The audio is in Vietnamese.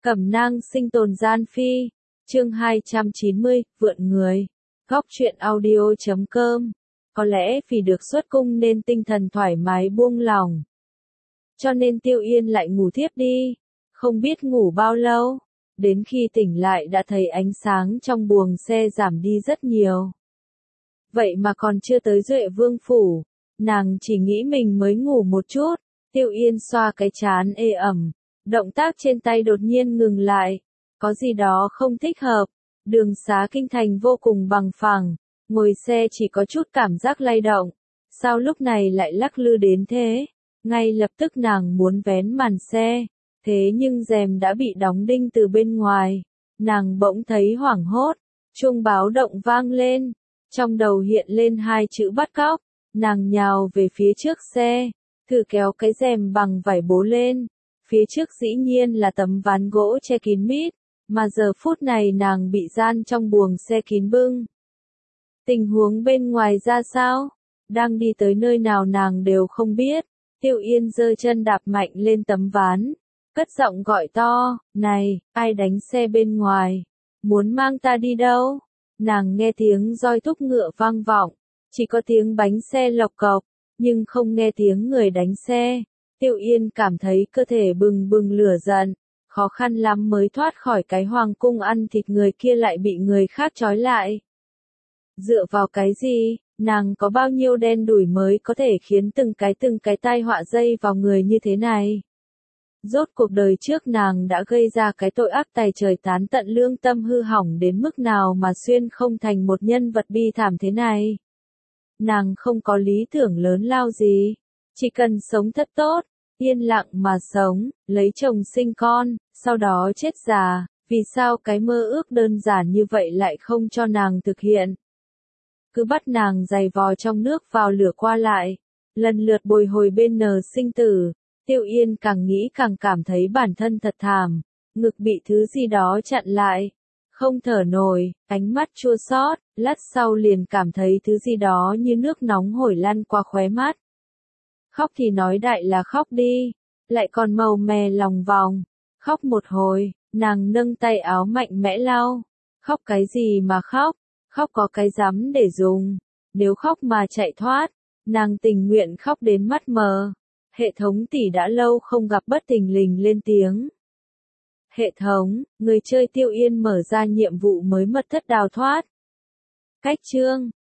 Cẩm nang sinh tồn gian phi. Chương 290, vượn người. Góc truyện audio.com. Có lẽ vì được xuất cung nên tinh thần thoải mái buông lỏng. Cho nên Tiêu Yên lại ngủ thiếp đi. Không biết ngủ bao lâu. Đến khi tỉnh lại đã thấy ánh sáng trong buồng xe giảm đi rất nhiều. Vậy mà còn chưa tới Duệ Vương phủ. Nàng chỉ nghĩ mình mới ngủ một chút. Tiêu Yên xoa cái trán ê ẩm. Động tác trên tay đột nhiên ngừng lại. Có gì đó không thích hợp. Đường xá kinh thành vô cùng bằng phẳng. Ngồi xe chỉ có chút cảm giác lay động. Sao lúc này lại lắc lư đến thế? Ngay lập tức nàng muốn vén màn xe. Thế nhưng rèm đã bị đóng đinh từ bên ngoài. Nàng bỗng thấy hoảng hốt. Chuông báo động vang lên. Trong đầu hiện lên hai chữ bắt cóc. Nàng nhào về phía trước xe. Thử kéo cái rèm bằng vải bố lên. Phía trước dĩ nhiên là tấm ván gỗ che kín mít. Mà giờ phút này nàng bị gian trong buồng xe kín bưng. Tình huống bên ngoài ra sao? Đang đi tới nơi nào nàng đều không biết. Tiêu Yên giơ chân đạp mạnh lên tấm ván. Cất giọng gọi to, này, ai đánh xe bên ngoài? Muốn mang ta đi đâu? Nàng nghe tiếng roi thúc ngựa vang vọng. Chỉ có tiếng bánh xe lộc cộc, nhưng không nghe tiếng người đánh xe. Tiêu Yên cảm thấy cơ thể bừng bừng lửa giận. Khó khăn lắm mới thoát khỏi cái hoàng cung ăn thịt người kia lại bị người khác trói lại. Dựa vào cái gì, nàng có bao nhiêu đen đủi mới có thể khiến từng cái tai họa dây vào người như thế này? Rốt cuộc đời trước nàng đã gây ra cái tội ác tày trời tán tận lương tâm hư hỏng đến mức nào mà xuyên không thành một nhân vật bi thảm thế này? Nàng không có lý tưởng lớn lao gì, chỉ cần sống thật tốt, yên lặng mà sống, lấy chồng sinh con, sau đó chết già. Vì sao cái mơ ước đơn giản như vậy lại không cho nàng thực hiện? Cứ bắt nàng giày vò trong nước vào lửa qua lại, lần lượt bồi hồi bên nờ sinh tử. Tiêu Yên càng nghĩ càng cảm thấy bản thân thật thảm, ngực bị thứ gì đó chặn lại, không thở nổi, ánh mắt chua xót, lát sau liền cảm thấy thứ gì đó như nước nóng hổi lăn qua khóe mắt. Khóc thì nói đại là khóc đi, lại còn màu mè lòng vòng, khóc một hồi, nàng nâng tay áo mạnh mẽ lau, khóc cái gì mà khóc, khóc có cái rắm để dùng, nếu khóc mà chạy thoát, nàng tình nguyện khóc đến mắt mờ. Hệ thống tỷ đã lâu không gặp bất thình lình lên tiếng. Hệ thống, người chơi Tiêu Yên mở ra nhiệm vụ mới mật thất đào thoát. Cách chương